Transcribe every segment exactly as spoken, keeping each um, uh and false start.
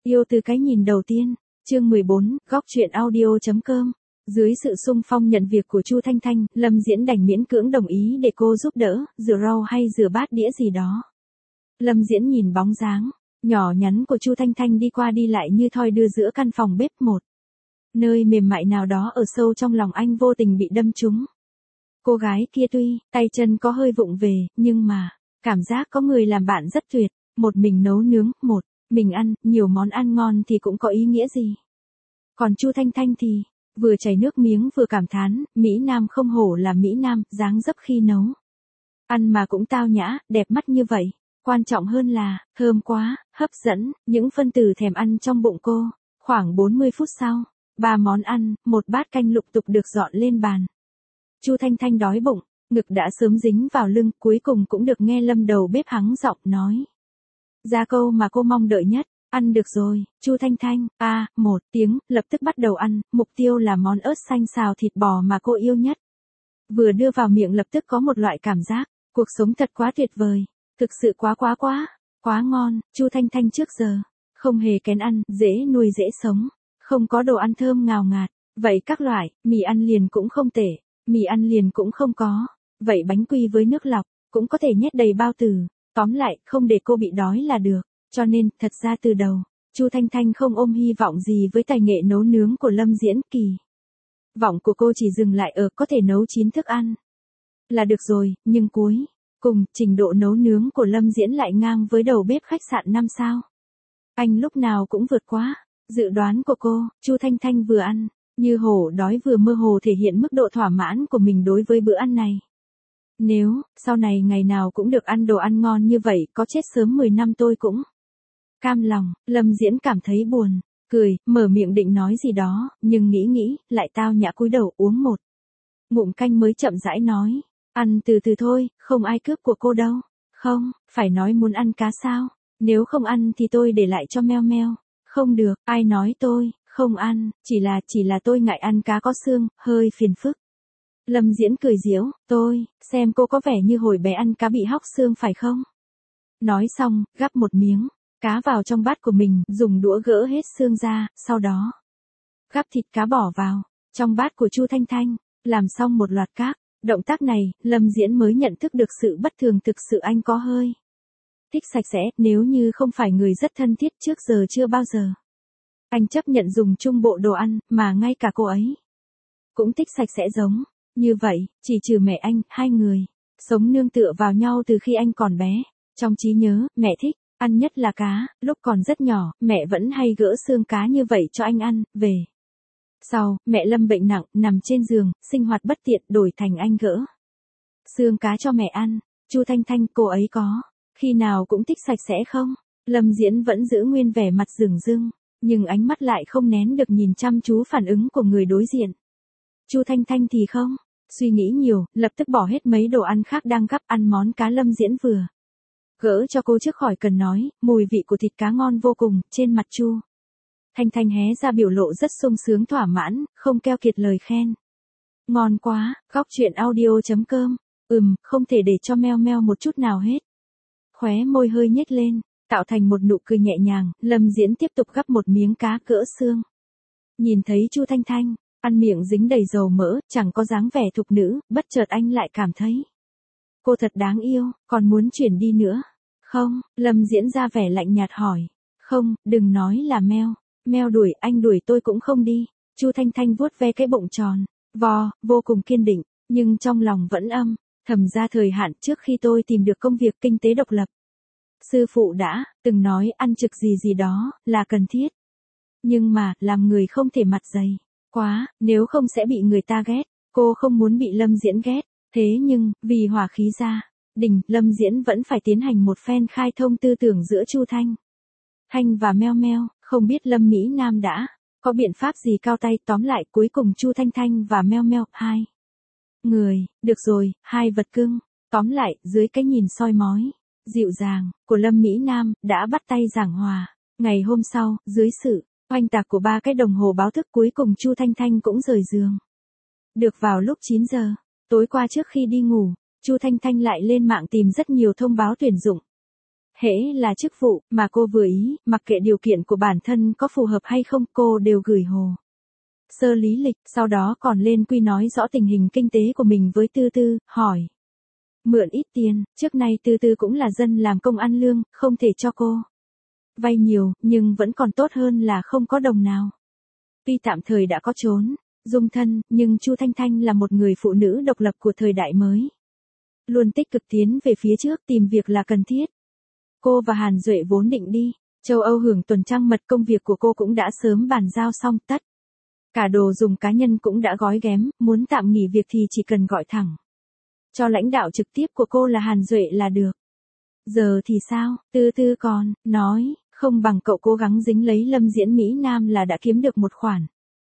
Yêu từ cái nhìn đầu tiên, chương mười bốn, góc truyện audio.com. Dưới sự xung phong nhận việc của Chu Thanh Thanh, Lâm Diễn đành miễn cưỡng đồng ý để cô giúp đỡ, rửa rau hay rửa bát đĩa gì đó. Lâm Diễn nhìn bóng dáng nhỏ nhắn của Chu Thanh Thanh đi qua đi lại như thoi đưa giữa căn phòng bếp một nơi mềm mại nào đó ở sâu trong lòng anh vô tình bị đâm trúng. Cô gái kia tuy tay chân có hơi vụng về, nhưng mà cảm giác có người làm bạn rất tuyệt, một mình nấu nướng, một mình ăn, nhiều món ăn ngon thì cũng có ý nghĩa gì. Còn Chu Thanh Thanh thì vừa chảy nước miếng vừa cảm thán, Mỹ Nam không hổ là Mỹ Nam, dáng dấp khi nấu ăn mà cũng tao nhã, đẹp mắt như vậy. Quan trọng hơn là, thơm quá, hấp dẫn, những phân tử thèm ăn trong bụng cô. Khoảng bốn mươi phút sau, ba món ăn, một bát canh lục tục được dọn lên bàn. Chu Thanh Thanh đói bụng, ngực đã sớm dính vào lưng, cuối cùng cũng được nghe Lâm đầu bếp hắng giọng nói ra câu mà cô mong đợi nhất. Ăn được rồi, Chu Thanh Thanh, a, à, một tiếng, lập tức bắt đầu ăn, mục tiêu là món ớt xanh xào thịt bò mà cô yêu nhất. Vừa đưa vào miệng lập tức có một loại cảm giác, cuộc sống thật quá tuyệt vời, thực sự quá quá quá, quá ngon. Chu Thanh Thanh trước giờ không hề kén ăn, dễ nuôi dễ sống, không có đồ ăn thơm ngào ngạt, vậy các loại, mì ăn liền cũng không tệ, mì ăn liền cũng không có, vậy bánh quy với nước lọc, cũng có thể nhét đầy bao tử, tóm lại, không để cô bị đói là được. Cho nên, thật ra từ đầu, Chu Thanh Thanh không ôm hy vọng gì với tài nghệ nấu nướng của Lâm Diễn. Kỳ vọng của cô chỉ dừng lại ở có thể nấu chín thức ăn là được rồi, nhưng cuối cùng, trình độ nấu nướng của Lâm Diễn lại ngang với đầu bếp khách sạn năm sao. Anh lúc nào cũng vượt quá dự đoán của cô. Chu Thanh Thanh vừa ăn, như hổ đói vừa mơ hồ thể hiện mức độ thỏa mãn của mình đối với bữa ăn này. Nếu, sau này ngày nào cũng được ăn đồ ăn ngon như vậy, có chết sớm mười năm tôi cũng cam lòng. Lâm Diễn cảm thấy buồn, cười, mở miệng định nói gì đó, nhưng nghĩ nghĩ, lại tao nhã cúi đầu uống một ngụm canh mới chậm rãi nói. Ăn từ từ thôi, không ai cướp của cô đâu. Không, phải nói muốn ăn cá sao? Nếu không ăn thì tôi để lại cho Meo Meo. Không được, ai nói tôi không ăn, chỉ là, chỉ là tôi ngại ăn cá có xương, hơi phiền phức. Lâm Diễn cười giễu, tôi, xem cô có vẻ như hồi bé ăn cá bị hóc xương phải không? Nói xong, gắp một miếng cá vào trong bát của mình, dùng đũa gỡ hết xương ra, sau đó gắp thịt cá bỏ vào trong bát của Chu Thanh Thanh, làm xong một loạt các động tác này, Lâm Diễn mới nhận thức được sự bất thường, thực sự anh có hơi thích sạch sẽ, nếu như không phải người rất thân thiết trước giờ chưa bao giờ anh chấp nhận dùng chung bộ đồ ăn, mà ngay cả cô ấy cũng thích sạch sẽ giống như vậy. Chỉ trừ mẹ anh, hai người sống nương tựa vào nhau từ khi anh còn bé. Trong trí nhớ, mẹ thích ăn nhất là cá, lúc còn rất nhỏ, mẹ vẫn hay gỡ xương cá như vậy cho anh ăn. Về sau, mẹ Lâm bệnh nặng, nằm trên giường, sinh hoạt bất tiện, đổi thành anh gỡ xương cá cho mẹ ăn. Chu Thanh Thanh, cô ấy có khi nào cũng thích sạch sẽ không? Lâm Diễn vẫn giữ nguyên vẻ mặt dửng dưng, nhưng ánh mắt lại không nén được nhìn chăm chú phản ứng của người đối diện. Chu Thanh Thanh thì không suy nghĩ nhiều, lập tức bỏ hết mấy đồ ăn khác đang gắp, ăn món cá Lâm Diễn vừa gỡ cho cô trước khỏi cần nói. Mùi vị của thịt cá ngon vô cùng, trên mặt Chu Thanh Thanh hé ra biểu lộ rất sung sướng thỏa mãn, không keo kiệt lời khen. Ngon quá, góc truyện audio.com. Ừm, không thể để cho Meo Meo một chút nào hết. Khóe môi hơi nhếch lên, tạo thành một nụ cười nhẹ nhàng, Lâm Diễn tiếp tục gắp một miếng cá gỡ xương. Nhìn thấy Chu Thanh Thanh ăn miệng dính đầy dầu mỡ, chẳng có dáng vẻ thục nữ, bất chợt anh lại cảm thấy cô thật đáng yêu, còn muốn chuyển đi nữa. Không, Lâm Diễn ra vẻ lạnh nhạt hỏi. Không, đừng nói là Meo Meo đuổi, anh đuổi tôi cũng không đi. Chu Thanh Thanh vuốt ve cái bụng tròn vo, vô cùng kiên định, nhưng trong lòng vẫn âm thầm ra thời hạn trước khi tôi tìm được công việc kinh tế độc lập. Sư phụ đã từng nói ăn trực gì gì đó là cần thiết. Nhưng mà, làm người không thể mặt dày quá, nếu không sẽ bị người ta ghét. Cô không muốn bị Lâm Diễn ghét. Thế nhưng, vì hỏa khí gia đình, Lâm Diễn vẫn phải tiến hành một phen khai thông tư tưởng giữa Chu Thanh Thanh và Meo Meo. Không biết Lâm Mỹ Nam đã có biện pháp gì cao tay, tóm lại cuối cùng Chu Thanh Thanh và Meo Meo, hai người, được rồi, hai vật cưng. Tóm lại, dưới cái nhìn soi mói dịu dàng của Lâm Mỹ Nam, đã bắt tay giảng hòa. Ngày hôm sau, dưới sự oanh tạc của ba cái đồng hồ báo thức, cuối cùng Chu Thanh Thanh cũng rời giường. Được vào lúc chín giờ, tối qua trước khi đi ngủ, Chu Thanh Thanh lại lên mạng tìm rất nhiều thông báo tuyển dụng. Hễ là chức vụ mà cô vừa ý, mặc kệ điều kiện của bản thân có phù hợp hay không, cô đều gửi hồ sơ lý lịch, sau đó còn lên quy nói rõ tình hình kinh tế của mình với Tư Tư, hỏi mượn ít tiền, trước nay Tư Tư cũng là dân làm công ăn lương, không thể cho cô vay nhiều, nhưng vẫn còn tốt hơn là không có đồng nào. Tuy tạm thời đã có trốn dung thân, nhưng Chu Thanh Thanh là một người phụ nữ độc lập của thời đại mới, luôn tích cực tiến về phía trước, tìm việc là cần thiết. Cô và Hàn Duệ vốn định đi châu Âu hưởng tuần trăng mật, công việc của cô cũng đã sớm bàn giao xong, tất cả đồ dùng cá nhân cũng đã gói ghém, muốn tạm nghỉ việc thì chỉ cần gọi thẳng cho lãnh đạo trực tiếp của cô là Hàn Duệ là được. Giờ thì sao? Tư Tư còn nói, không bằng cậu cố gắng dính lấy Lâm Diễn Mỹ Nam là đã kiếm được một khoản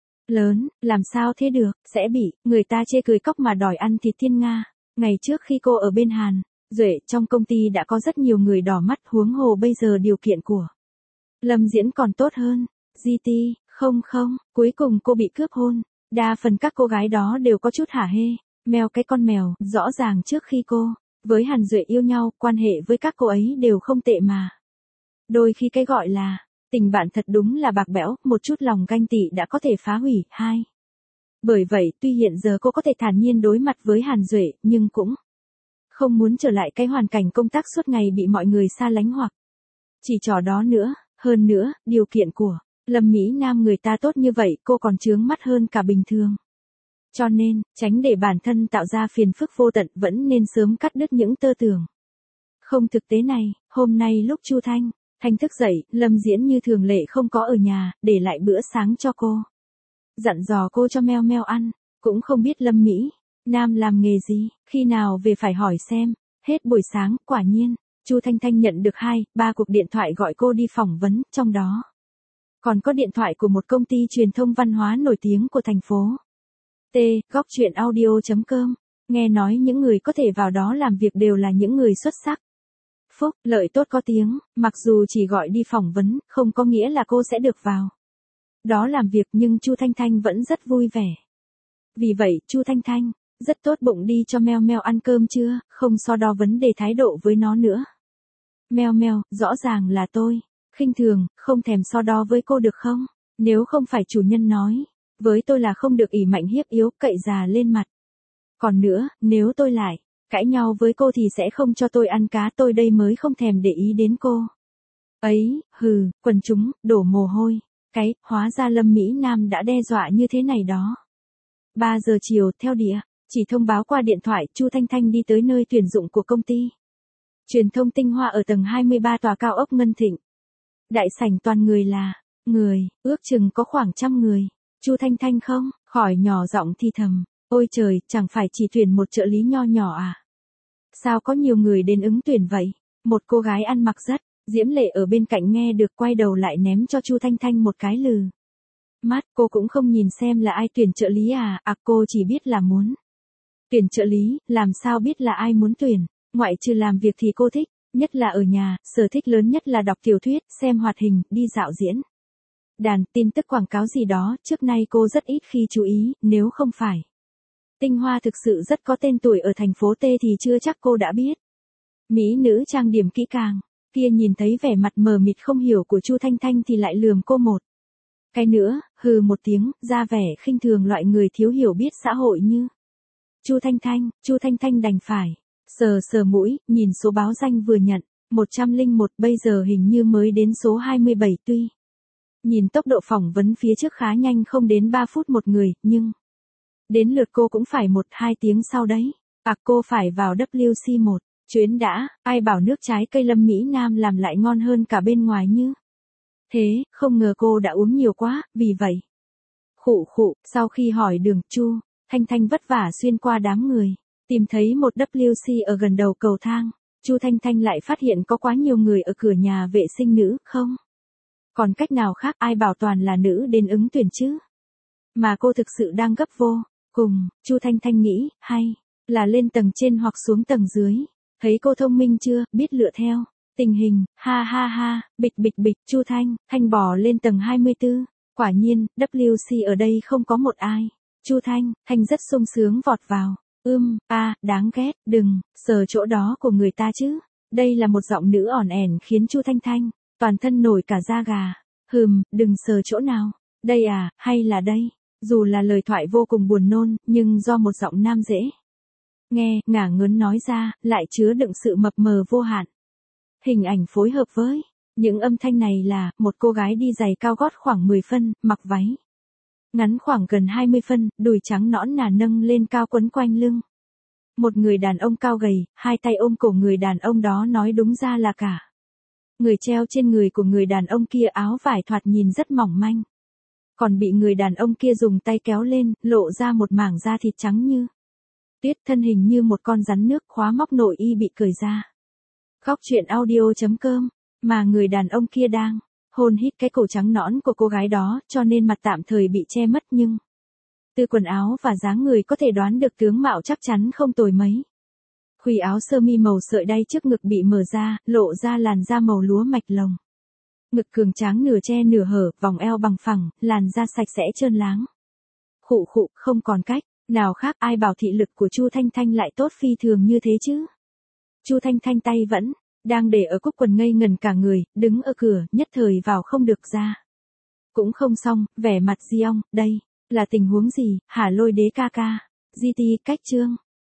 lớn, làm sao thế được, sẽ bị người ta chê cười cóc mà đòi ăn thịt thiên nga. Ngày trước khi cô ở bên Hàn Duệ, trong công ty đã có rất nhiều người đỏ mắt, huống hồ bây giờ điều kiện của Lâm Diễn còn tốt hơn. giê tê, không không, cuối cùng cô bị cướp hôn. Đa phần các cô gái đó đều có chút hả hê, mèo cái con mèo, rõ ràng trước khi cô với Hàn Duệ yêu nhau, quan hệ với các cô ấy đều không tệ mà. Đôi khi cái gọi là tình bạn thật đúng là bạc bẽo, một chút lòng ganh tị đã có thể phá hủy. Hai. Bởi vậy, tuy hiện giờ cô có thể thản nhiên đối mặt với Hàn Duệ, nhưng cũng không muốn trở lại cái hoàn cảnh công tác suốt ngày bị mọi người xa lánh hoặc chỉ trỏ đó nữa. Hơn nữa, điều kiện của Lâm Mỹ Nam người ta tốt như vậy, cô còn chướng mắt hơn cả bình thường. Cho nên, tránh để bản thân tạo ra phiền phức vô tận, vẫn nên sớm cắt đứt những tơ tưởng không thực tế này. Hôm nay lúc Chu Thanh Thanh thức dậy, Lâm Diễn như thường lệ không có ở nhà, để lại bữa sáng cho cô. Dặn dò cô cho meo meo ăn, cũng không biết Lâm Mỹ Nam làm nghề gì, khi nào về phải hỏi xem. Hết buổi sáng, quả nhiên, Chu Thanh Thanh nhận được hai, ba cuộc điện thoại gọi cô đi phỏng vấn, trong đó còn có điện thoại của một công ty truyền thông văn hóa nổi tiếng của thành phố. T. Góc truyện audio chấm com. Nghe nói những người có thể vào đó làm việc đều là những người xuất sắc, phúc, lợi tốt có tiếng, mặc dù chỉ gọi đi phỏng vấn, không có nghĩa là cô sẽ được vào đó làm việc, nhưng Chu Thanh Thanh vẫn rất vui vẻ. Vì vậy, Chu Thanh Thanh rất tốt bụng đi cho meo meo ăn cơm trưa, không so đo vấn đề thái độ với nó nữa. Meo meo, rõ ràng là tôi khinh thường, không thèm so đo với cô được không? Nếu không phải chủ nhân nói với tôi là không được ỷ mạnh hiếp yếu, cậy già lên mặt. Còn nữa, nếu tôi lại cãi nhau với cô thì sẽ không cho tôi ăn cá, tôi đây mới không thèm để ý đến cô ấy. Hừ, quần chúng đổ mồ hôi. Cái, hóa ra Lâm Mỹ Nam đã đe dọa như thế này đó. ba giờ chiều, theo địa chỉ thông báo qua điện thoại, Chu Thanh Thanh đi tới nơi tuyển dụng của công ty truyền thông Tinh Hoa ở tầng hai mươi ba tòa cao ốc Ngân Thịnh. Đại sảnh toàn người là người, ước chừng có khoảng trăm người. Chu Thanh Thanh không khỏi nhỏ giọng thì thầm, ôi trời, chẳng phải chỉ tuyển một trợ lý nho nhỏ à? Sao có nhiều người đến ứng tuyển vậy? Một cô gái ăn mặc rất diễm lệ ở bên cạnh nghe được, quay đầu lại ném cho Chu Thanh Thanh một cái lừ mắt. Cô cũng không nhìn xem là ai tuyển trợ lý à? À, cô chỉ biết là muốn tuyển trợ lý, làm sao biết là ai muốn tuyển? Ngoại trừ làm việc thì cô thích nhất là ở nhà, sở thích lớn nhất là đọc tiểu thuyết, xem hoạt hình, đi dạo diễn đàn, tin tức quảng cáo gì đó. Trước nay cô rất ít khi chú ý, nếu không phải Tinh Hoa thực sự rất có tên tuổi ở thành phố T thì chưa chắc cô đã biết. Mỹ nữ trang điểm kỹ càng kia nhìn thấy vẻ mặt mờ mịt không hiểu của Chu Thanh Thanh thì lại lườm cô một cái nữa, hừ một tiếng, ra vẻ khinh thường loại người thiếu hiểu biết xã hội như Chu Thanh Thanh. Chu Thanh Thanh đành phải sờ sờ mũi, nhìn số báo danh vừa nhận, một trăm lẻ một, bây giờ hình như mới đến số hai mươi bảy. Tuy nhìn tốc độ phỏng vấn phía trước khá nhanh, không đến ba phút một người, nhưng đến lượt cô cũng phải một hai tiếng sau đấy. À, cô phải vào W C một chuyến đã, ai bảo nước trái cây Lâm Mỹ Nam làm lại ngon hơn cả bên ngoài như thế, không ngờ cô đã uống nhiều quá, vì vậy. Khụ khụ, sau khi hỏi đường, Chu Thanh Thanh vất vả xuyên qua đám người, tìm thấy một W C ở gần đầu cầu thang. Chu Thanh Thanh lại phát hiện có quá nhiều người ở cửa nhà vệ sinh nữ, không còn cách nào khác, ai bảo toàn là nữ đến ứng tuyển chứ. Mà cô thực sự đang gấp vô cùng, Chu Thanh Thanh nghĩ, hay là lên tầng trên hoặc xuống tầng dưới. Thấy cô thông minh chưa, biết lựa theo tình hình, ha ha ha, bịch bịch bịch. Chu Thanh Thanh bò lên tầng hai mươi tư. Quả nhiên, W C ở đây không có một ai. Chu Thanh Thanh rất sung sướng vọt vào. Ưm, a, đáng ghét, đừng sờ chỗ đó của người ta chứ. Đây là một giọng nữ ỏn ẻn khiến Chu Thanh Thanh toàn thân nổi cả da gà. Hừm, đừng sờ chỗ nào. Đây à, hay là đây? Dù là lời thoại vô cùng buồn nôn, nhưng do một giọng nam dễ nghe, ngả ngớn nói ra, lại chứa đựng sự mập mờ vô hạn. Hình ảnh phối hợp với những âm thanh này là một cô gái đi giày cao gót khoảng mười phân, mặc váy ngắn khoảng gần hai mươi phân, đùi trắng nõn nà nâng lên cao quấn quanh lưng. Một người đàn ông cao gầy, hai tay ôm cổ người đàn ông đó, nói đúng ra là cả người treo trên người của người đàn ông kia, áo vải thoạt nhìn rất mỏng manh. Còn bị người đàn ông kia dùng tay kéo lên, lộ ra một mảng da thịt trắng như tuyết, thân hình như một con rắn nước, khóa móc nội y bị cởi ra. Góc truyện audio chấm com, mà người đàn ông kia đang hôn hít cái cổ trắng nõn của cô gái đó, cho nên mặt tạm thời bị che mất, nhưng từ quần áo và dáng người có thể đoán được tướng mạo chắc chắn không tồi mấy. Khuy áo sơ mi màu sợi đay trước ngực bị mở ra, lộ ra làn da màu lúa mạch lồng. Ngực cường tráng nửa che nửa hở, vòng eo bằng phẳng, làn da sạch sẽ trơn láng. Khụ khụ, không còn cách nào khác, ai bảo thị lực của Chu Thanh Thanh lại tốt phi thường như thế chứ. Chu Thanh Thanh tay vẫn đang để ở cúc quần, ngây ngần cả người, đứng ở cửa, nhất thời vào không được ra. Cũng không xong, vẻ mặt Di Ong, đây là tình huống gì, hả Lôi Đế ca ca? gi ti cách chương